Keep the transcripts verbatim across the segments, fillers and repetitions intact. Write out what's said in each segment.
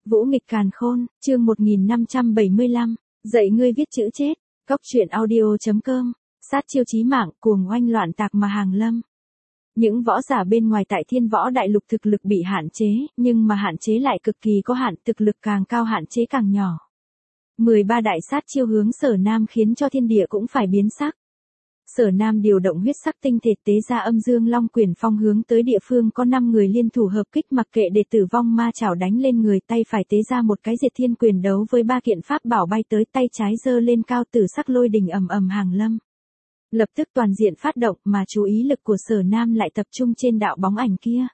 Vũ nghịch càn khôn, chương một nghìn năm trăm bảy mươi lăm, dạy ngươi viết chữ chết, cóc truyện audio chấm com, sát chiêu chí mạng, cuồng oanh loạn tạc mà hàng lâm. Những võ giả bên ngoài tại Thiên Võ Đại Lục thực lực bị hạn chế, nhưng mà hạn chế lại cực kỳ có hạn, thực lực càng cao hạn chế càng nhỏ. mười ba đại sát chiêu hướng Sở Nam khiến cho thiên địa cũng phải biến sắc. Sở Nam điều động huyết sắc tinh thể tế ra âm dương long quyền phong hướng tới địa phương có năm người liên thủ hợp kích, mặc kệ để tử vong ma chảo đánh lên người, tay phải tế ra một cái diệt thiên quyền đấu với ba kiện pháp bảo bay tới, tay trái giơ lên cao, tử sắc lôi đình ầm ầm hàng lâm. Lập tức toàn diện phát động, mà chú ý lực của Sở Nam lại tập trung trên đạo bóng ảnh kia.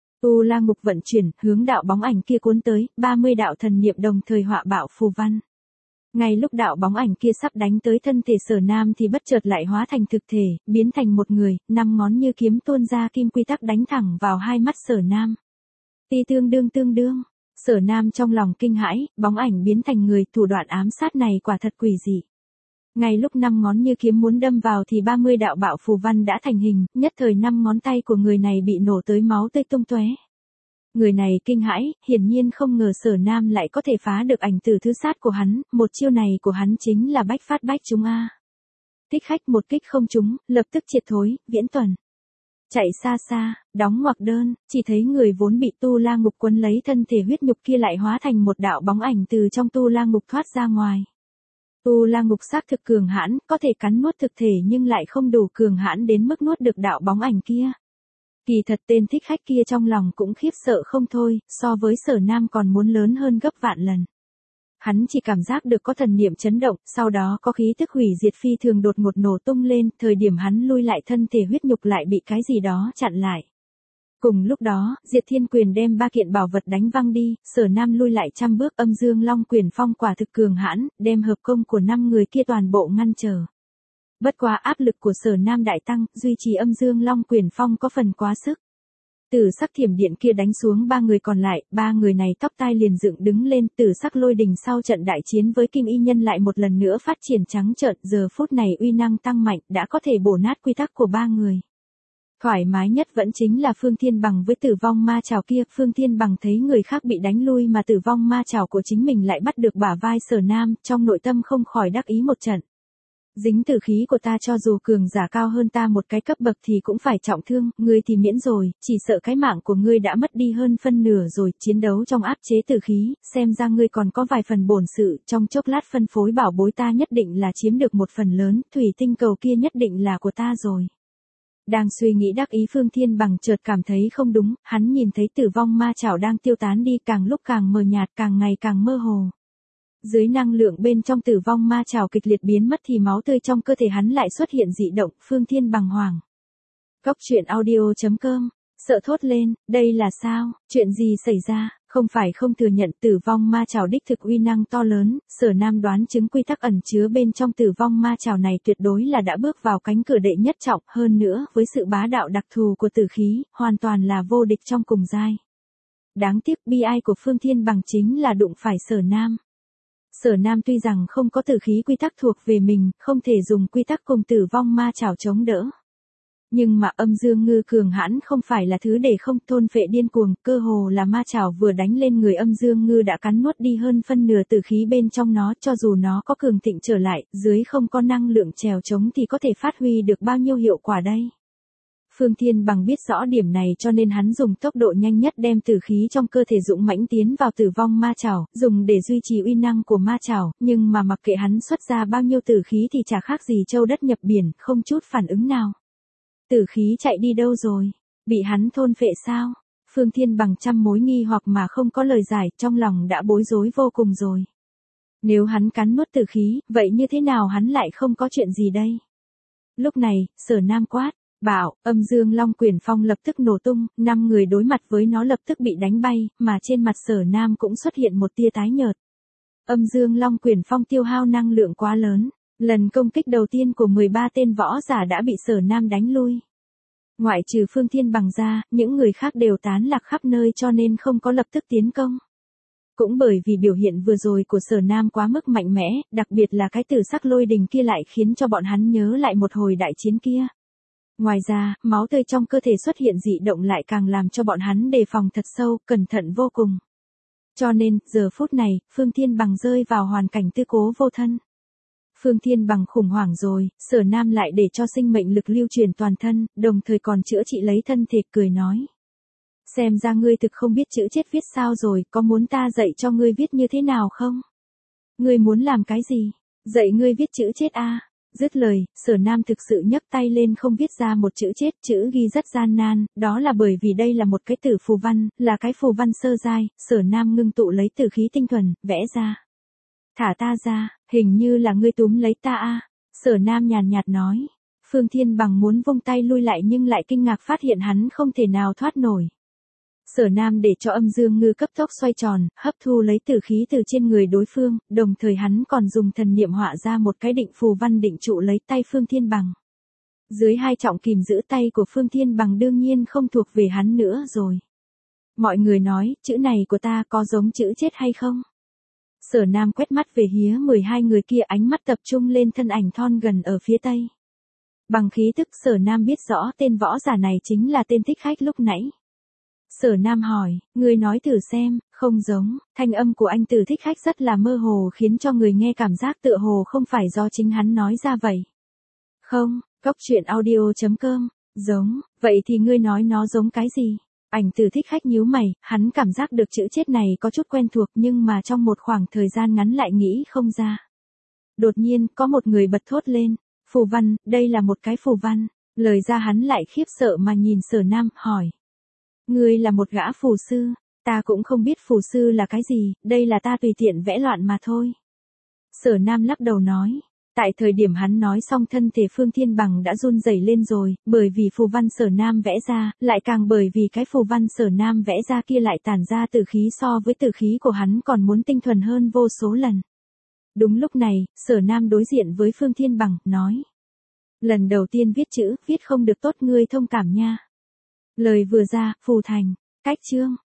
U La Ngục vận chuyển, hướng đạo bóng ảnh kia cuốn tới, ba mươi đạo thần niệm đồng thời họa bạo phù văn. Ngay lúc đạo bóng ảnh kia sắp đánh tới thân thể Sở Nam thì bất chợt lại hóa thành thực thể, biến thành một người, năm ngón như kiếm tuôn ra kim quy tắc đánh thẳng vào hai mắt Sở Nam. Ti tương đương tương đương, Sở Nam trong lòng kinh hãi, bóng ảnh biến thành người, thủ đoạn ám sát này quả thật quỷ dị. Ngay lúc năm ngón như kiếm muốn đâm vào thì ba mươi đạo bạo phù văn đã thành hình, nhất thời năm ngón tay của người này bị nổ tới máu tươi tung tóe. Người này kinh hãi, hiển nhiên không ngờ Sở Nam lại có thể phá được ảnh tử thứ sát của hắn, một chiêu này của hắn chính là bách phát bách trúng a. Thích khách một kích không trúng, lập tức triệt thối, viễn tuần. Chạy xa xa, đóng ngoặc đơn, chỉ thấy người vốn bị Tu La Ngục quấn lấy thân thể huyết nhục kia lại hóa thành một đạo bóng ảnh từ trong Tu La Ngục thoát ra ngoài. Tu La Ngục xác thực cường hãn, có thể cắn nuốt thực thể nhưng lại không đủ cường hãn đến mức nuốt được đạo bóng ảnh kia. Kỳ thật tên thích khách kia trong lòng cũng khiếp sợ không thôi, so với Sở Nam còn muốn lớn hơn gấp vạn lần. Hắn chỉ cảm giác được có thần niệm chấn động, sau đó có khí tức hủy diệt phi thường đột ngột nổ tung lên, thời điểm hắn lui lại thân thể huyết nhục lại bị cái gì đó chặn lại. Cùng lúc đó, Diệt Thiên Quyền đem ba kiện bảo vật đánh văng đi, Sở Nam lui lại trăm bước, âm dương long quyền phong quả thực cường hãn, đem hợp công của năm người kia toàn bộ ngăn trở. Bất quá áp lực của Sở Nam đại tăng, duy trì âm dương long quyền phong có phần quá sức. Tử sắc thiểm điện kia đánh xuống ba người còn lại, ba người này tóc tai liền dựng đứng lên, tử sắc lôi đình sau trận đại chiến với Kim Y Nhân lại một lần nữa phát triển trắng trợn, giờ phút này uy năng tăng mạnh, đã có thể bổ nát quy tắc của ba người. Thoải mái nhất vẫn chính là Phương Thiên Bằng với tử vong ma chảo kia, Phương Thiên Bằng thấy người khác bị đánh lui mà tử vong ma chảo của chính mình lại bắt được bả vai Sở Nam, trong nội tâm không khỏi đắc ý một trận. Dính tử khí của ta cho dù cường giả cao hơn ta một cái cấp bậc thì cũng phải trọng thương, ngươi thì miễn rồi, chỉ sợ cái mạng của ngươi đã mất đi hơn phân nửa rồi, chiến đấu trong áp chế tử khí, xem ra ngươi còn có vài phần bổn sự, trong chốc lát phân phối bảo bối ta nhất định là chiếm được một phần lớn, thủy tinh cầu kia nhất định là của ta rồi. Đang suy nghĩ đắc ý, Phương Thiên Bằng chợt cảm thấy không đúng, hắn nhìn thấy tử vong ma chảo đang tiêu tán đi, càng lúc càng mờ nhạt, càng ngày càng mơ hồ. Dưới năng lượng bên trong tử vong ma chảo kịch liệt biến mất thì máu tươi trong cơ thể hắn lại xuất hiện dị động, Phương Thiên Bằng hoảng. Cóc truyện audio chấm com, sợ thốt lên, đây là sao, chuyện gì xảy ra, không phải không thừa nhận tử vong ma chảo đích thực uy năng to lớn, Sở Nam đoán chứng quy tắc ẩn chứa bên trong tử vong ma chảo này tuyệt đối là đã bước vào cánh cửa đệ nhất trọng, hơn nữa với sự bá đạo đặc thù của tử khí, hoàn toàn là vô địch trong cùng giai. Đáng tiếc bi ai của Phương Thiên Bằng chính là đụng phải Sở Nam. Sở Nam tuy rằng không có tử khí quy tắc thuộc về mình, không thể dùng quy tắc cùng tử vong ma chảo chống đỡ. Nhưng mà âm dương ngư cường hãn không phải là thứ để không, thôn phệ điên cuồng, cơ hồ là ma chảo vừa đánh lên người âm dương ngư đã cắn nuốt đi hơn phân nửa tử khí bên trong nó, cho dù nó có cường thịnh trở lại, dưới không có năng lượng trèo chống thì có thể phát huy được bao nhiêu hiệu quả đây. Phương Thiên Bằng biết rõ điểm này cho nên hắn dùng tốc độ nhanh nhất đem tử khí trong cơ thể dũng mãnh tiến vào tử vong ma chảo, dùng để duy trì uy năng của ma chảo, nhưng mà mặc kệ hắn xuất ra bao nhiêu tử khí thì chả khác gì châu đất nhập biển, không chút phản ứng nào. Tử khí chạy đi đâu rồi? Bị hắn thôn phệ sao? Phương Thiên Bằng trăm mối nghi hoặc mà không có lời giải, trong lòng đã bối rối vô cùng rồi. Nếu hắn cắn nuốt tử khí, vậy như thế nào hắn lại không có chuyện gì đây? Lúc này, Sở Nam quát, bảo, âm dương long quyền phong lập tức nổ tung, năm người đối mặt với nó lập tức bị đánh bay, mà trên mặt Sở Nam cũng xuất hiện một tia tái nhợt. Âm dương long quyền phong tiêu hao năng lượng quá lớn. Lần công kích đầu tiên của mười ba tên võ giả đã bị Sở Nam đánh lui. Ngoại trừ Phương Thiên Bằng ra, những người khác đều tán lạc khắp nơi cho nên không có lập tức tiến công. Cũng bởi vì biểu hiện vừa rồi của Sở Nam quá mức mạnh mẽ, đặc biệt là cái tử sắc lôi đình kia lại khiến cho bọn hắn nhớ lại một hồi đại chiến kia. Ngoài ra, máu tươi trong cơ thể xuất hiện dị động lại càng làm cho bọn hắn đề phòng thật sâu, cẩn thận vô cùng. Cho nên, giờ phút này, Phương Thiên Bằng rơi vào hoàn cảnh tư cố vô thân. Phương Thiên Bằng khủng hoảng rồi, Sở Nam lại để cho sinh mệnh lực lưu truyền toàn thân, đồng thời còn chữa trị lấy thân thể, cười nói. Xem ra ngươi thực không biết chữ chết viết sao rồi, có muốn ta dạy cho ngươi viết như thế nào không? Ngươi muốn làm cái gì? Dạy ngươi viết chữ chết a? À? Dứt lời, Sở Nam thực sự nhấc tay lên không viết ra một chữ chết, chữ ghi rất gian nan, đó là bởi vì đây là một cái tử phù văn, là cái phù văn sơ giai, Sở Nam ngưng tụ lấy tử khí tinh thuần, vẽ ra. Thả ta ra, hình như là ngươi túm lấy ta a. À? Sở Nam nhàn nhạt nói. Phương Thiên Bằng muốn vung tay lui lại nhưng lại kinh ngạc phát hiện hắn không thể nào thoát nổi. Sở Nam để cho âm dương ngư cấp tốc xoay tròn, hấp thu lấy tử khí từ trên người đối phương, đồng thời hắn còn dùng thần niệm họa ra một cái định phù văn định trụ lấy tay Phương Thiên Bằng. Dưới hai trọng kìm giữ tay của Phương Thiên Bằng đương nhiên không thuộc về hắn nữa rồi. Mọi người nói, chữ này của ta có giống chữ chết hay không? Sở Nam quét mắt về hía mười hai người kia, ánh mắt tập trung lên thân ảnh thon gần ở phía tây. Bằng khí tức Sở Nam biết rõ tên võ giả này chính là tên Thích Khách lúc nãy. Sở Nam hỏi, ngươi nói thử xem, không giống, thanh âm của anh từ Thích Khách rất là mơ hồ khiến cho người nghe cảm giác tựa hồ không phải do chính hắn nói ra vậy. Không, Cốc Truyện Audio chấm com, giống, vậy thì ngươi nói nó giống cái gì? Ảnh từ Thích Khách nhíu mày, hắn cảm giác được chữ chết này có chút quen thuộc nhưng mà trong một khoảng thời gian ngắn lại nghĩ không ra. Đột nhiên, có một người bật thốt lên, phù văn, đây là một cái phù văn, lời ra hắn lại khiếp sợ mà nhìn Sở Nam, hỏi. Ngươi là một gã phù sư, ta cũng không biết phù sư là cái gì, đây là ta tùy tiện vẽ loạn mà thôi. Sở Nam lắc đầu nói, tại thời điểm hắn nói xong thân thể Phương Thiên Bằng đã run rẩy lên rồi, bởi vì phù văn Sở Nam vẽ ra, lại càng bởi vì cái phù văn Sở Nam vẽ ra kia lại tản ra tử khí so với tử khí của hắn còn muốn tinh thuần hơn vô số lần. Đúng lúc này, Sở Nam đối diện với Phương Thiên Bằng, nói. Lần đầu tiên viết chữ, viết không được tốt ngươi thông cảm nha. Lời vừa ra, phù thành, cách chương.